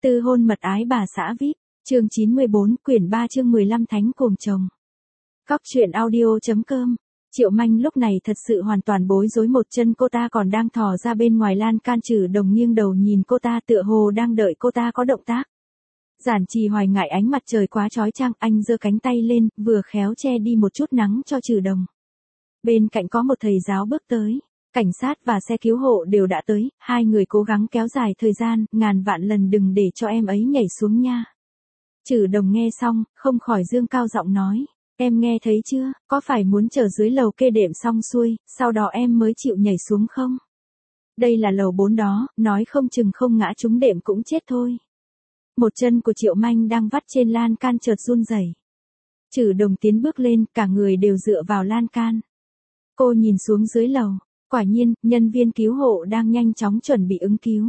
Tư hôn mật ái bà xã VIP, chương 94, quyển 3 chương 15 Thánh cùng chồng. Góc truyện audio.com. Triệu Manh lúc này thật sự hoàn toàn bối rối, một chân cô ta còn đang thò ra bên ngoài lan can, Trử Đồng nghiêng đầu nhìn cô ta tựa hồ đang đợi cô ta có động tác. Giản Trì Hoài ngại ánh mặt trời quá chói chang, anh giơ cánh tay lên, vừa khéo che đi một chút nắng cho Trử Đồng. Bên cạnh có một thầy giáo bước tới. Cảnh sát và xe cứu hộ đều đã tới, hai người cố gắng kéo dài thời gian, ngàn vạn lần đừng để cho em ấy nhảy xuống nha. Trử Đồng nghe xong, không khỏi dương cao giọng nói, em nghe thấy chưa, có phải muốn chờ dưới lầu kê đệm xong xuôi, sau đó em mới chịu nhảy xuống không? Đây là lầu 4 đó, nói không chừng không ngã trúng đệm cũng chết thôi. Một chân của Triệu Manh đang vắt trên lan can chợt run rẩy. Trử Đồng tiến bước lên, cả người đều dựa vào lan can. Cô nhìn xuống dưới lầu. Quả nhiên, nhân viên cứu hộ đang nhanh chóng chuẩn bị ứng cứu.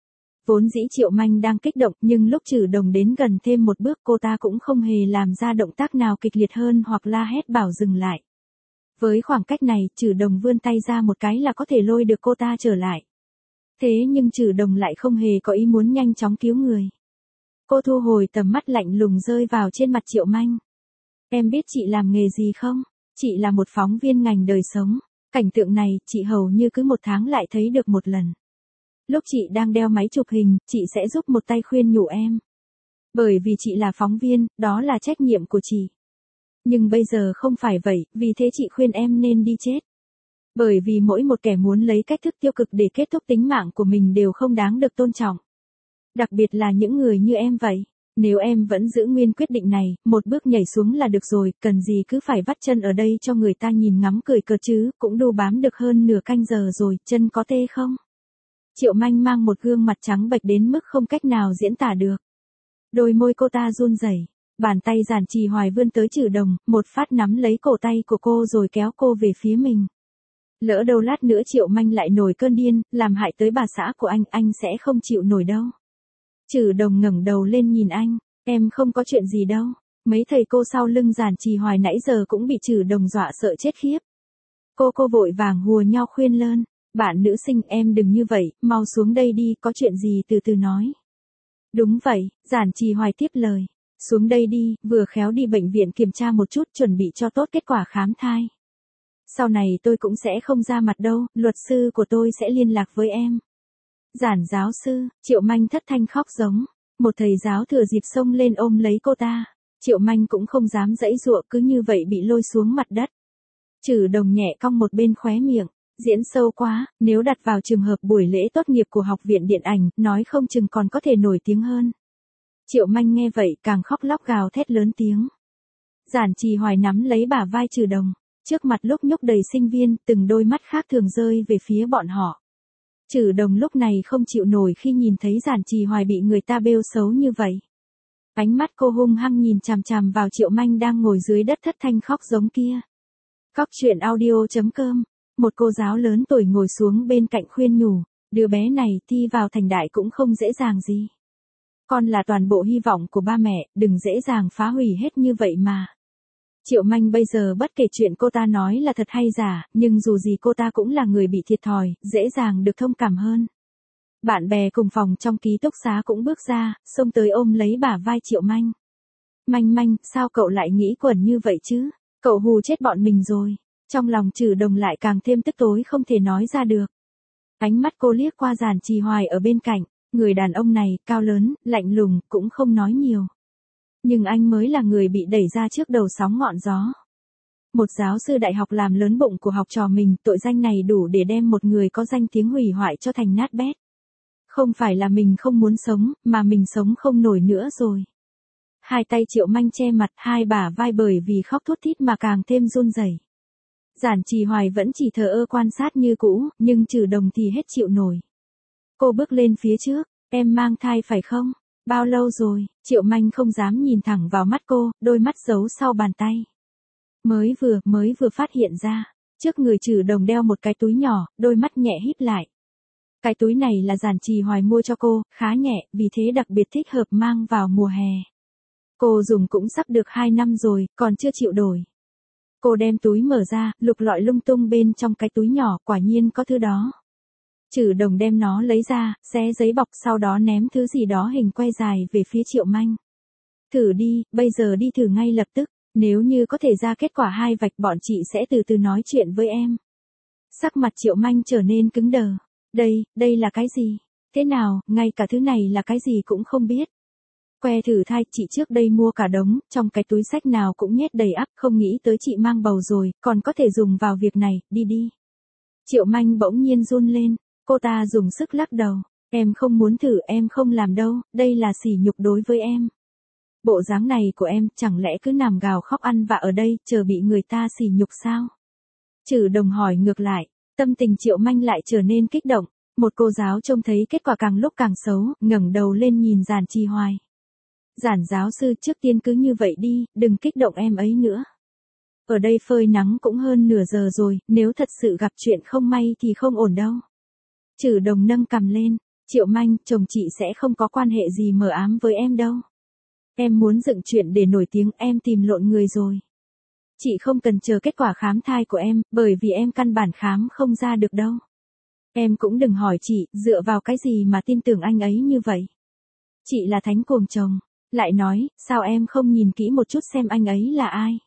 Vốn dĩ Triệu Manh đang kích động, nhưng lúc Trử Đồng đến gần thêm một bước, cô ta cũng không hề làm ra động tác nào kịch liệt hơn hoặc la hét bảo dừng lại. Với khoảng cách này, Trử Đồng vươn tay ra một cái là có thể lôi được cô ta trở lại. Thế nhưng Trử Đồng lại không hề có ý muốn nhanh chóng cứu người. Cô thu hồi tầm mắt lạnh lùng rơi vào trên mặt Triệu Manh. Em biết chị làm nghề gì không? Chị là một phóng viên ngành đời sống. Cảnh tượng này, chị hầu như cứ một tháng lại thấy được một lần. Lúc chị đang đeo máy chụp hình, chị sẽ giúp một tay khuyên nhủ em. Bởi vì chị là phóng viên, đó là trách nhiệm của chị. Nhưng bây giờ không phải vậy, vì thế chị khuyên em nên đi chết. Bởi vì mỗi một kẻ muốn lấy cách thức tiêu cực để kết thúc tính mạng của mình đều không đáng được tôn trọng. Đặc biệt là những người như em vậy. Nếu em vẫn giữ nguyên quyết định này, một bước nhảy xuống là được rồi, cần gì cứ phải vắt chân ở đây cho người ta nhìn ngắm cười cợt chứ, cũng đu bám được hơn nửa canh giờ rồi, chân có tê không? Triệu Manh mang một gương mặt trắng bệch đến mức không cách nào diễn tả được. Đôi môi cô ta run rẩy, bàn tay Giản Trì Hoài vươn tới Trử Đồng, một phát nắm lấy cổ tay của cô rồi kéo cô về phía mình. Lỡ đâu lát nữa Triệu Manh lại nổi cơn điên, làm hại tới bà xã của anh sẽ không chịu nổi đâu. Trử Đồng ngẩng đầu lên nhìn anh, em không có chuyện gì đâu. Mấy thầy cô sau lưng Giản Trì Hoài nãy giờ cũng bị Trử Đồng dọa sợ chết khiếp. Cô vội vàng hùa nhau khuyên lơn, bạn nữ sinh em đừng như vậy, mau xuống đây đi, có chuyện gì từ từ nói. Đúng vậy, Giản Trì Hoài tiếp lời, xuống đây đi, vừa khéo đi bệnh viện kiểm tra một chút, chuẩn bị cho tốt kết quả khám thai. Sau này tôi cũng sẽ không ra mặt đâu, luật sư của tôi sẽ liên lạc với em. Giản giáo sư, Triệu Manh thất thanh khóc giống. Một thầy giáo thừa dịp xông lên ôm lấy cô ta. Triệu Manh cũng không dám giãy giụa, cứ như vậy bị lôi xuống mặt đất. Trử Đồng nhẹ cong một bên khóe miệng. Diễn sâu quá, nếu đặt vào trường hợp buổi lễ tốt nghiệp của học viện điện ảnh, nói không chừng còn có thể nổi tiếng hơn. Triệu Manh nghe vậy càng khóc lóc gào thét lớn tiếng. Giản Trì Hoài nắm lấy bả vai Trử Đồng. Trước mặt lúc nhúc đầy sinh viên, từng đôi mắt khác thường rơi về phía bọn họ. Trử Đồng lúc này không chịu nổi khi nhìn thấy Giản Trì Hoài bị người ta bêu xấu như vậy. Ánh mắt cô hung hăng nhìn chằm chằm vào Triệu Manh đang ngồi dưới đất thất thanh khóc giống kia. Góc truyện audio.com. Một cô giáo lớn tuổi ngồi xuống bên cạnh khuyên nhủ, đứa bé này thi vào thành đại cũng không dễ dàng gì. Con là toàn bộ hy vọng của ba mẹ, đừng dễ dàng phá hủy hết như vậy mà. Triệu Manh bây giờ bất kể chuyện cô ta nói là thật hay giả, nhưng dù gì cô ta cũng là người bị thiệt thòi, dễ dàng được thông cảm hơn. Bạn bè cùng phòng trong ký túc xá cũng bước ra, xông tới ôm lấy bả vai Triệu Manh. Manh, sao cậu lại nghĩ quẩn như vậy chứ? Cậu hù chết bọn mình rồi. Trong lòng Trử Đồng lại càng thêm tức tối không thể nói ra được. Ánh mắt cô liếc qua Giản Trì Hoài ở bên cạnh, người đàn ông này, cao lớn, lạnh lùng, cũng không nói nhiều. Nhưng anh mới là người bị đẩy ra trước đầu sóng ngọn gió. Một giáo sư đại học làm lớn bụng của học trò mình, tội danh này đủ để đem một người có danh tiếng hủy hoại cho thành nát bét. Không phải là mình không muốn sống, mà mình sống không nổi nữa rồi. Hai tay Triệu Manh che mặt, hai bả vai bởi vì khóc thút thít mà càng thêm run rẩy. Giản Trì Hoài vẫn chỉ thờ ơ quan sát như cũ, nhưng Trử Đồng thì hết chịu nổi. Cô bước lên phía trước, em mang thai phải không? Bao lâu rồi? Triệu Manh không dám nhìn thẳng vào mắt cô, đôi mắt giấu sau bàn tay. Mới vừa phát hiện ra, trước người Trử Đồng đeo một cái túi nhỏ, đôi mắt nhẹ híp lại. Cái túi này là Giản Trì Hoài mua cho cô, khá nhẹ, vì thế đặc biệt thích hợp mang vào mùa hè. Cô dùng cũng sắp được 2 năm rồi, còn chưa chịu đổi. Cô đem túi mở ra, lục lọi lung tung bên trong cái túi nhỏ, quả nhiên có thứ đó. Trừ Đồng đem nó lấy ra, xé giấy bọc sau đó ném thứ gì đó hình que dài về phía Triệu Manh. Thử đi, bây giờ đi thử ngay lập tức, nếu như có thể ra kết quả 2 vạch bọn chị sẽ từ từ nói chuyện với em. Sắc mặt Triệu Manh trở nên cứng đờ. Đây là cái gì? Thế nào, ngay cả thứ này là cái gì cũng không biết. Que thử thai chị trước đây mua cả đống, trong cái túi xách nào cũng nhét đầy ắp, không nghĩ tới chị mang bầu rồi, còn có thể dùng vào việc này, đi. Triệu Manh bỗng nhiên run lên, cô ta dùng sức lắc đầu, em không muốn thử, em không làm đâu, đây là sỉ nhục đối với em. Bộ dáng này của em chẳng lẽ cứ nằm gào khóc ăn vạ ở đây, chờ bị người ta sỉ nhục sao? Trừ Đồng hỏi ngược lại, tâm tình Triệu Manh lại trở nên kích động, một cô giáo trông thấy kết quả càng lúc càng xấu, ngẩng đầu lên nhìn Giản Trì Hoài. Giản giáo sư trước tiên cứ như vậy đi, đừng kích động em ấy nữa. Ở đây phơi nắng cũng hơn nửa giờ rồi, nếu thật sự gặp chuyện không may thì không ổn đâu. Trừ Đồng nâng cằm lên, Triệu Manh, chồng chị sẽ không có quan hệ gì mờ ám với em đâu. Em muốn dựng chuyện để nổi tiếng, em tìm lộn người rồi. Chị không cần chờ kết quả khám thai của em, bởi vì em căn bản khám không ra được đâu. Em cũng đừng hỏi chị, dựa vào cái gì mà tin tưởng anh ấy như vậy. Chị là thánh cuồng chồng. Lại nói, sao em không nhìn kỹ một chút xem anh ấy là ai?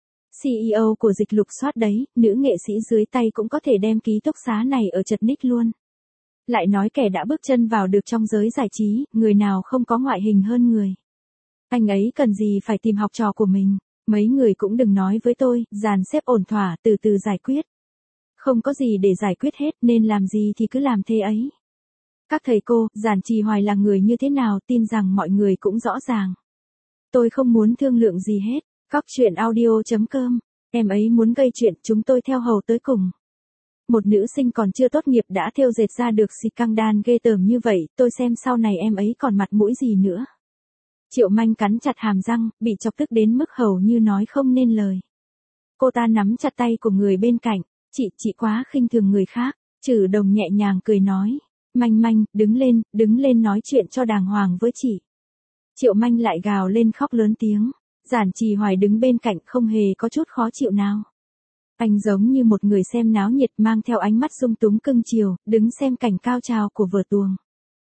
CEO của dịch lục soát đấy, nữ nghệ sĩ dưới tay cũng có thể đem ký túc xá này ở chật ních luôn. Lại nói kẻ đã bước chân vào được trong giới giải trí, người nào không có ngoại hình hơn người. Anh ấy cần gì phải tìm học trò của mình, mấy người cũng đừng nói với tôi, dàn xếp ổn thỏa, từ từ giải quyết. Không có gì để giải quyết hết, nên làm gì thì cứ làm thế ấy. Các thầy cô, Giản Trì Hoài là người như thế nào tin rằng mọi người cũng rõ ràng. Tôi không muốn thương lượng gì hết. Cóc truyện audio.com. Em ấy muốn gây chuyện, chúng tôi theo hầu tới cùng. Một nữ sinh còn chưa tốt nghiệp đã thêu dệt ra được xì căng đan ghê tởm như vậy, tôi xem sau này em ấy còn mặt mũi gì nữa. Triệu Manh cắn chặt hàm răng, bị chọc tức đến mức hầu như nói không nên lời. Cô ta nắm chặt tay của người bên cạnh, chị quá khinh thường người khác. Trừ Đồng nhẹ nhàng cười nói. Manh, đứng lên nói chuyện cho đàng hoàng với chị. Triệu Manh lại gào lên khóc lớn tiếng. Giản Trì Hoài đứng bên cạnh không hề có chút khó chịu nào. Anh giống như một người xem náo nhiệt mang theo ánh mắt dung túng cưng chiều, đứng xem cảnh cao trào của vở tuồng.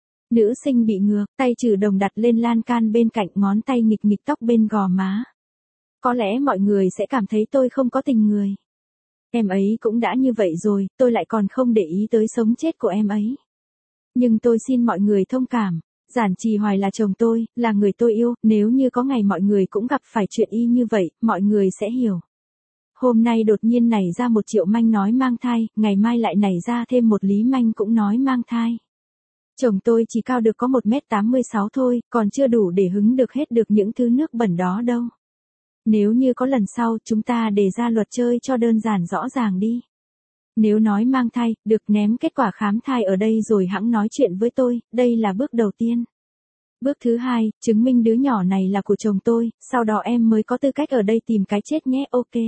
Nữ sinh bị ngược, tay Trừ Đồng đặt lên lan can bên cạnh, ngón tay nghịch tóc bên gò má. Có lẽ mọi người sẽ cảm thấy tôi không có tình người. Em ấy cũng đã như vậy rồi, tôi lại còn không để ý tới sống chết của em ấy. Nhưng tôi xin mọi người thông cảm, Giản Trì Hoài là chồng tôi, là người tôi yêu, nếu như có ngày mọi người cũng gặp phải chuyện y như vậy, mọi người sẽ hiểu. Hôm nay đột nhiên nảy ra một Triệu Manh nói mang thai, ngày mai lại nảy ra thêm một Lý Manh cũng nói mang thai. Chồng tôi chỉ cao được có 1m86 thôi, còn chưa đủ để hứng được hết được những thứ nước bẩn đó đâu. Nếu như có lần sau, chúng ta đề ra luật chơi cho đơn giản rõ ràng đi. Nếu nói mang thai, được ném kết quả khám thai ở đây rồi hẵng nói chuyện với tôi, đây là bước đầu tiên. Bước thứ hai, chứng minh đứa nhỏ này là của chồng tôi, sau đó em mới có tư cách ở đây tìm cái chết nhé, ok.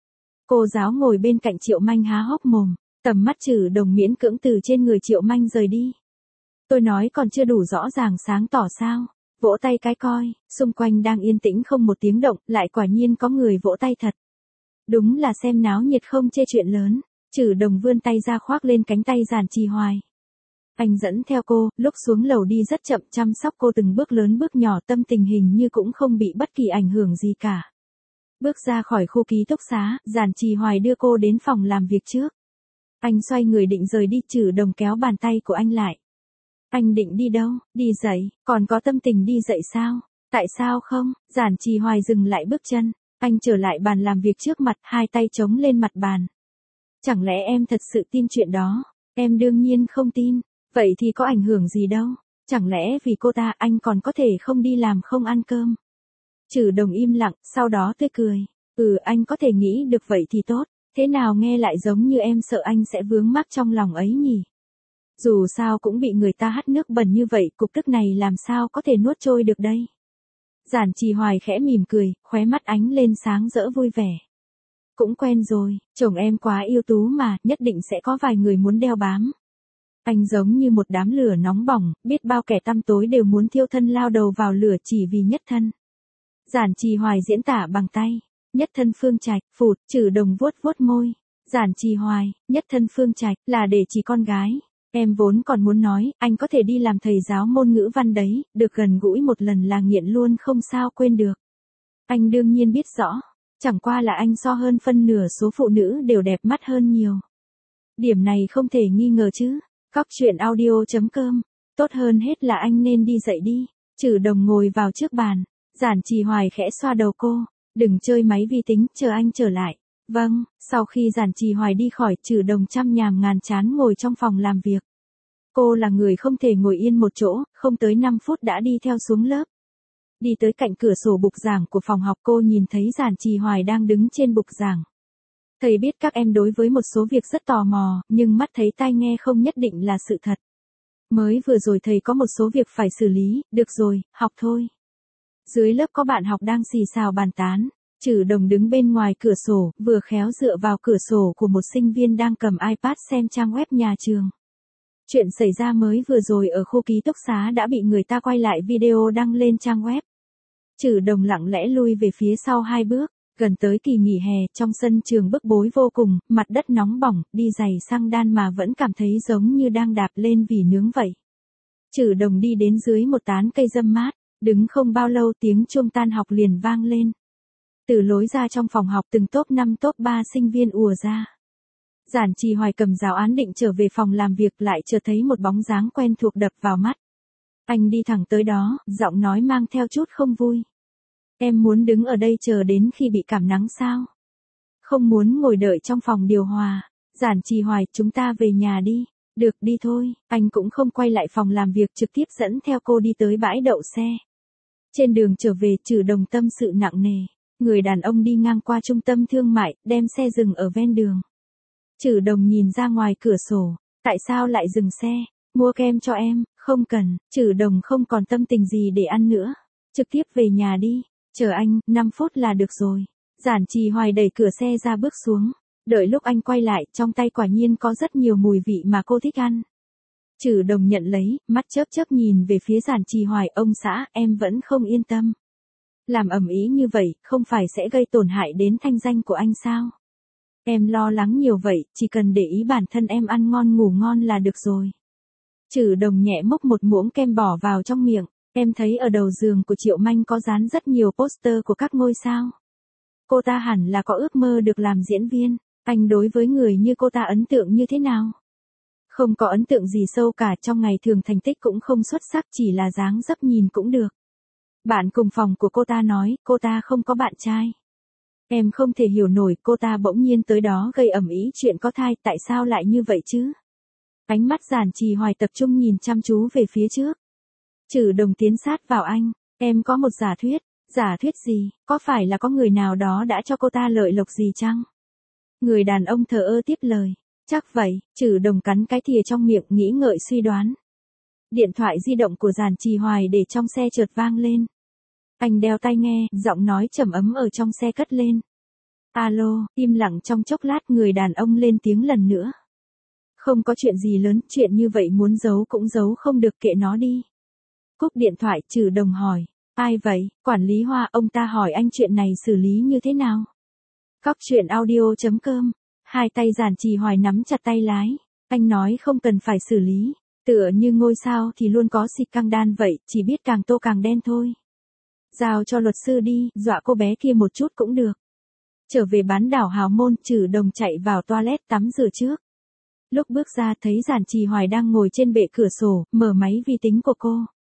Cô giáo ngồi bên cạnh Triệu Manh há hốc mồm, tầm mắt Trừ Đồng miễn cưỡng từ trên người Triệu Manh rời đi. Tôi nói còn chưa đủ rõ ràng sáng tỏ sao, vỗ tay cái coi, xung quanh đang yên tĩnh không một tiếng động, lại quả nhiên có người vỗ tay thật. Đúng là xem náo nhiệt không chê chuyện lớn. Trừ Đồng vươn tay ra khoác lên cánh tay Giản Trì Hoài. Anh dẫn theo cô, lúc xuống lầu đi rất chậm, chăm sóc cô từng bước lớn bước nhỏ, tâm tình hình như cũng không bị bất kỳ ảnh hưởng gì cả. Bước ra khỏi khu ký túc xá, Giản Trì Hoài đưa cô đến phòng làm việc trước. Anh xoay người định rời đi, Trừ Đồng kéo bàn tay của anh lại. Anh định đi đâu? Đi dậy, còn có tâm tình đi dậy sao? Tại sao không? Giản Trì Hoài dừng lại bước chân. Anh trở lại bàn làm việc trước mặt, hai tay chống lên mặt bàn. Chẳng lẽ em thật sự tin chuyện đó? Em đương nhiên không tin. Vậy thì có ảnh hưởng gì đâu? Chẳng lẽ vì cô ta anh còn có thể không đi làm không ăn cơm? Trừ Đồng im lặng, sau đó tươi cười. Anh có thể nghĩ được vậy thì tốt. Thế nào nghe lại giống như em sợ anh sẽ vướng mắc trong lòng ấy nhỉ? Dù sao cũng bị người ta hắt nước bẩn như vậy, cục tức này làm sao có thể nuốt trôi được đây? Giản Trì Hoài khẽ mỉm cười, khóe mắt ánh lên sáng rỡ vui vẻ. Cũng quen rồi, chồng em quá ưu tú mà, nhất định sẽ có vài người muốn đeo bám. Anh giống như một đám lửa nóng bỏng, biết bao kẻ tăm tối đều muốn thiêu thân lao đầu vào lửa chỉ vì nhất thân. Giản Trì Hoài diễn tả bằng tay. Nhất thân Phương Trạch, phụt, Trừ Đồng vuốt vuốt môi. Giản Trì Hoài, nhất thân Phương Trạch, là để chỉ con gái. Em vốn còn muốn nói, anh có thể đi làm thầy giáo môn ngữ văn đấy, được gần gũi một lần là nghiện luôn không sao quên được. Anh đương nhiên biết rõ, chẳng qua là anh so hơn phân nửa số phụ nữ đều đẹp mắt hơn nhiều. Điểm này không thể nghi ngờ chứ. Cóc truyện audio.com. Tốt hơn hết là anh nên đi dậy đi. Trừ Đồng ngồi vào trước bàn. Giản Trì Hoài khẽ xoa đầu cô. Đừng chơi máy vi tính, chờ anh trở lại. Vâng, sau khi Giản Trì Hoài đi khỏi, Trừ Đồng chăm nhàm ngàn chán ngồi trong phòng làm việc. Cô là người không thể ngồi yên một chỗ, không tới 5 phút đã đi theo xuống lớp. Đi tới cạnh cửa sổ bục giảng của phòng học, cô nhìn thấy Giản Trì Hoài đang đứng trên bục giảng. Thầy biết các em đối với một số việc rất tò mò, nhưng mắt thấy tai nghe không nhất định là sự thật. Mới vừa rồi thầy có một số việc phải xử lý, được rồi, học thôi. Dưới lớp có bạn học đang xì xào bàn tán. Trừ Đồng đứng bên ngoài cửa sổ, vừa khéo dựa vào cửa sổ của một sinh viên đang cầm iPad xem trang web nhà trường. Chuyện xảy ra mới vừa rồi ở khu ký túc xá đã bị người ta quay lại video đăng lên trang web. Trừ Đồng lặng lẽ lui về phía sau 2 bước, gần tới kỳ nghỉ hè, trong sân trường bức bối vô cùng, mặt đất nóng bỏng, đi giày xăng đan mà vẫn cảm thấy giống như đang đạp lên vì nướng vậy. Trừ Đồng đi đến dưới một tán cây râm mát, đứng không bao lâu tiếng chuông tan học liền vang lên. Từ lối ra trong phòng học từng top 5 top 3 sinh viên ùa ra. Giản Trì Hoài cầm giáo án định trở về phòng làm việc lại chợt thấy một bóng dáng quen thuộc đập vào mắt. Anh đi thẳng tới đó, giọng nói mang theo chút không vui. Em muốn đứng ở đây chờ đến khi bị cảm nắng sao? Không muốn ngồi đợi trong phòng điều hòa. Giản Trì Hoài, chúng ta về nhà đi. Được đi thôi, anh cũng không quay lại phòng làm việc, trực tiếp dẫn theo cô đi tới bãi đậu xe. Trên đường trở về, Trừ Đồng tâm sự nặng nề. Người đàn ông đi ngang qua trung tâm thương mại, đem xe dừng ở ven đường. Trừ Đồng nhìn ra ngoài cửa sổ. Tại sao lại dừng xe? Mua kem cho em. Không cần. Trừ Đồng không còn tâm tình gì để ăn nữa. Trực tiếp về nhà đi. Chờ anh, 5 phút là được rồi. Giản Trì Hoài đẩy cửa xe ra bước xuống. Đợi lúc anh quay lại, trong tay quả nhiên có rất nhiều mùi vị mà cô thích ăn. Trừ Đồng nhận lấy, mắt chớp chớp nhìn về phía Giản Trì Hoài. Ông xã, em vẫn không yên tâm. Làm ầm ĩ như vậy, không phải sẽ gây tổn hại đến thanh danh của anh sao? Em lo lắng nhiều vậy, chỉ cần để ý bản thân em ăn ngon ngủ ngon là được rồi. Trừ Đồng nhẹ mốc một muỗng kem bỏ vào trong miệng. Em thấy ở đầu giường của Triệu Manh có dán rất nhiều poster của các ngôi sao. Cô ta hẳn là có ước mơ được làm diễn viên. Anh đối với người như cô ta ấn tượng như thế nào? Không có ấn tượng gì sâu cả, trong ngày thường thành tích cũng không xuất sắc, chỉ là dáng dấp nhìn cũng được. Bạn cùng phòng của cô ta nói, cô ta không có bạn trai. Em không thể hiểu nổi, cô ta bỗng nhiên tới đó gây ầm ĩ chuyện có thai, tại sao lại như vậy chứ? Ánh mắt Giản Trì Hoài tập trung nhìn chăm chú về phía trước. Trừ Đồng tiến sát vào anh. Em có một giả thuyết. Giả thuyết gì? Có phải là có người nào đó đã cho cô ta lợi lộc gì chăng? Người đàn ông thờ ơ tiếp lời. Chắc vậy. Trừ Đồng cắn cái thìa trong miệng, nghĩ ngợi suy đoán. Điện thoại di động của Giản Trì Hoài để trong xe chợt vang lên. Anh đeo tai nghe, giọng nói trầm ấm ở trong xe cất lên. Alo, im lặng trong chốc lát, người đàn ông lên tiếng lần nữa. Không có chuyện gì lớn, chuyện như vậy muốn giấu cũng giấu không được, kệ nó đi. Cúp điện thoại, Trừ Đồng hỏi. Ai vậy? Quản lý Hoa, ông ta hỏi anh chuyện này xử lý như thế nào? Cóc truyện audio.com. Hai tay Giản Trì Hoài nắm chặt tay lái. Anh nói không cần phải xử lý. Tựa như ngôi sao thì luôn có xịt căng đan vậy, chỉ biết càng tô càng đen thôi. Giao cho luật sư đi, dọa cô bé kia một chút cũng được. Trở về bán đảo Hào Môn, Trừ Đồng chạy vào toilet tắm rửa trước. Lúc bước ra thấy Giản Trì Hoài đang ngồi trên bệ cửa sổ, mở máy vi tính của cô.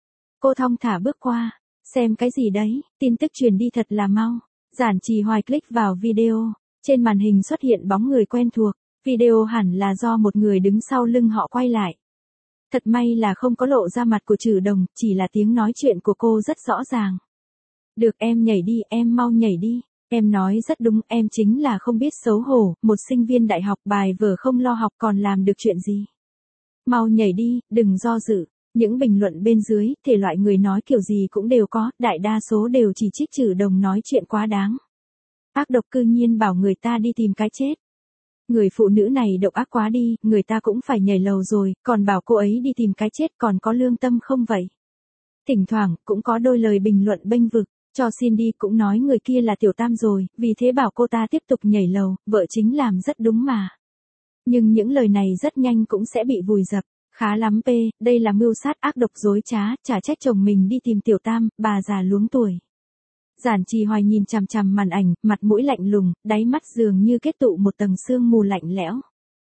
Cô thong thả bước qua. Xem cái gì đấy, tin tức truyền đi thật là mau. Giản Trì Hoài click vào video. Trên màn hình xuất hiện bóng người quen thuộc. Video hẳn là do một người đứng sau lưng họ quay lại. Thật may là không có lộ ra mặt của Trừ Đồng, chỉ là tiếng nói chuyện của cô rất rõ ràng. Được, em nhảy đi, em mau nhảy đi. Em nói rất đúng, em chính là không biết xấu hổ, một sinh viên đại học bài vở không lo học còn làm được chuyện gì. Mau nhảy đi, đừng do dự. Những bình luận bên dưới, thể loại người nói kiểu gì cũng đều có, đại đa số đều chỉ trích Trừ Đồng nói chuyện quá đáng. Ác độc, cư nhiên bảo người ta đi tìm cái chết. Người phụ nữ này độc ác quá đi, người ta cũng phải nhảy lầu rồi, còn bảo cô ấy đi tìm cái chết, còn có lương tâm không vậy? Thỉnh thoảng, cũng có đôi lời bình luận bênh vực, cho xin đi, cũng nói người kia là tiểu tam rồi, vì thế bảo cô ta tiếp tục nhảy lầu, vợ chính làm rất đúng mà. Nhưng những lời này rất nhanh cũng sẽ bị vùi dập. Khá lắm p, đây là mưu sát ác độc dối trá, chả trách chồng mình đi tìm tiểu tam, bà già luống tuổi. Giản Trì Hoài nhìn chằm chằm màn ảnh, mặt mũi lạnh lùng, đáy mắt dường như kết tụ một tầng sương mù lạnh lẽo.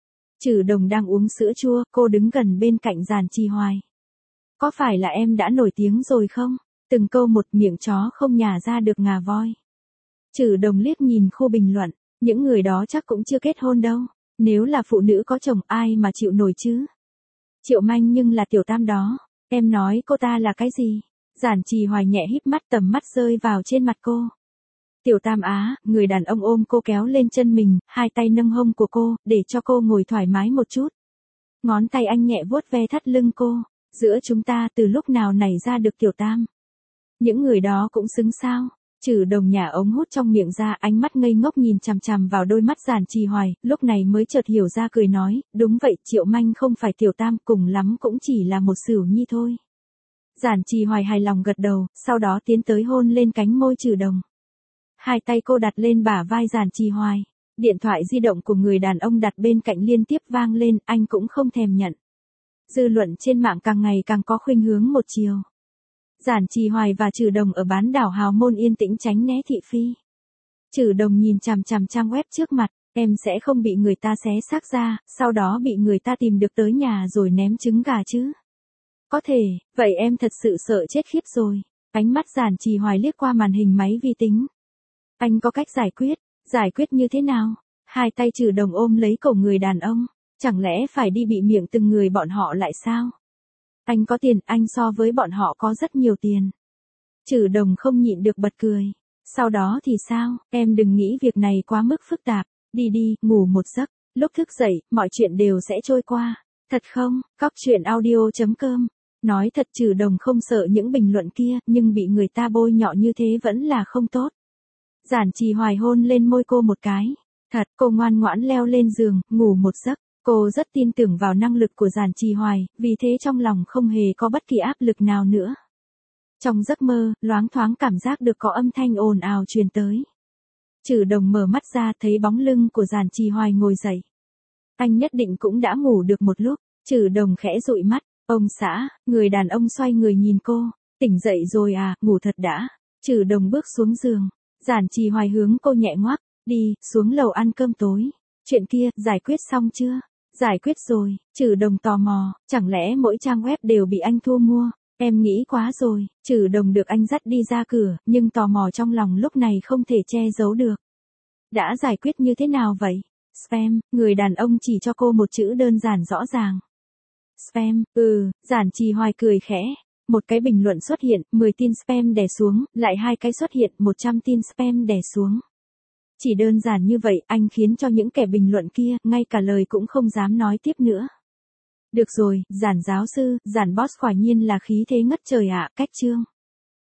Trừ Đồng đang uống sữa chua, cô đứng gần bên cạnh Giản Trì Hoài. Có phải là em đã nổi tiếng rồi không? Từng câu một, miệng chó không nhả ra được ngà voi. Trừ Đồng liếc nhìn khu bình luận, những người đó chắc cũng chưa kết hôn đâu. Nếu là phụ nữ có chồng ai mà chịu nổi chứ? Triệu Manh nhưng là tiểu tam đó, em nói cô ta là cái gì? Giản Trì Hoài nhẹ híp mắt, tầm mắt rơi vào trên mặt cô. Tiểu tam á, người đàn ông ôm cô kéo lên chân mình, hai tay nâng hông của cô, để cho cô ngồi thoải mái một chút. Ngón tay anh nhẹ vuốt ve thắt lưng cô. Giữa chúng ta từ lúc nào nảy ra được tiểu tam? Những người đó cũng xứng sao? Trừ Đồng nhả ống hút trong miệng ra, ánh mắt ngây ngốc nhìn chằm chằm vào đôi mắt Giản Trì Hoài, lúc này mới chợt hiểu ra, cười nói, đúng vậy, Triệu Manh không phải tiểu tam, cùng lắm cũng chỉ là một xửu nhi thôi. Giản Trì Hoài hài lòng gật đầu, sau đó tiến tới hôn lên cánh môi Trừ Đồng. Hai tay cô đặt lên bả vai Giản Trì Hoài. Điện thoại di động của người đàn ông đặt bên cạnh liên tiếp vang lên, anh cũng không thèm nhận. Dư luận trên mạng càng ngày càng có khuynh hướng một chiều. Giản Trì Hoài và Trừ Đồng ở bán đảo Hào Môn yên tĩnh tránh né thị phi. Trừ Đồng nhìn chằm chằm trang web trước mặt, em sẽ không bị người ta xé xác ra, sau đó bị người ta tìm được tới nhà rồi ném trứng gà chứ? Có thể, vậy em thật sự sợ chết khiếp rồi. Ánh mắt Giản Trì Hoài liếc qua màn hình máy vi tính. Anh có cách giải quyết như thế nào? Hai tay Trừ Đồng ôm lấy cổ người đàn ông, chẳng lẽ phải đi bị miệng từng người bọn họ lại sao? Anh có tiền, anh so với bọn họ có rất nhiều tiền. Trừ Đồng không nhịn được bật cười. Sau đó thì sao, em đừng nghĩ việc này quá mức phức tạp, đi đi, ngủ một giấc, lúc thức dậy, mọi chuyện đều sẽ trôi qua. Thật không? Coctruyện.audio.com. Nói thật, Trừ Đồng không sợ những bình luận kia, nhưng bị người ta bôi nhọ như thế vẫn là không tốt. Giản Trì Hoài hôn lên môi cô một cái. Thật, cô ngoan ngoãn leo lên giường, ngủ một giấc. Cô rất tin tưởng vào năng lực của Giản Trì Hoài, vì thế trong lòng không hề có bất kỳ áp lực nào nữa. Trong giấc mơ, loáng thoáng cảm giác được có âm thanh ồn ào truyền tới. Trừ Đồng mở mắt ra, thấy bóng lưng của Giản Trì Hoài ngồi dậy. Anh nhất định cũng đã ngủ được một lúc. Trừ Đồng khẽ dụi mắt. Ông xã, người đàn ông xoay người nhìn cô. Tỉnh dậy rồi à, ngủ thật đã. Trừ Đồng bước xuống giường. Giản Trì Hoài hướng cô nhẹ ngoắc. Đi, xuống lầu ăn cơm tối. Chuyện kia, giải quyết xong chưa? Giải quyết rồi. Trừ Đồng tò mò, chẳng lẽ mỗi trang web đều bị anh thu mua? Em nghĩ quá rồi. Trừ Đồng được anh dắt đi ra cửa, nhưng tò mò trong lòng lúc này không thể che giấu được. Đã giải quyết như thế nào vậy? Spam, người đàn ông chỉ cho cô một chữ đơn giản rõ ràng. Spam, Giản Trì Hoài cười khẽ. Một cái bình luận xuất hiện, 10 tin spam đè xuống, lại hai cái xuất hiện, 100 tin spam đè xuống. Chỉ đơn giản như vậy, anh khiến cho những kẻ bình luận kia, ngay cả lời cũng không dám nói tiếp nữa. Được rồi, Giản giáo sư, Giản boss quả nhiên là khí thế ngất trời ạ, cách chương.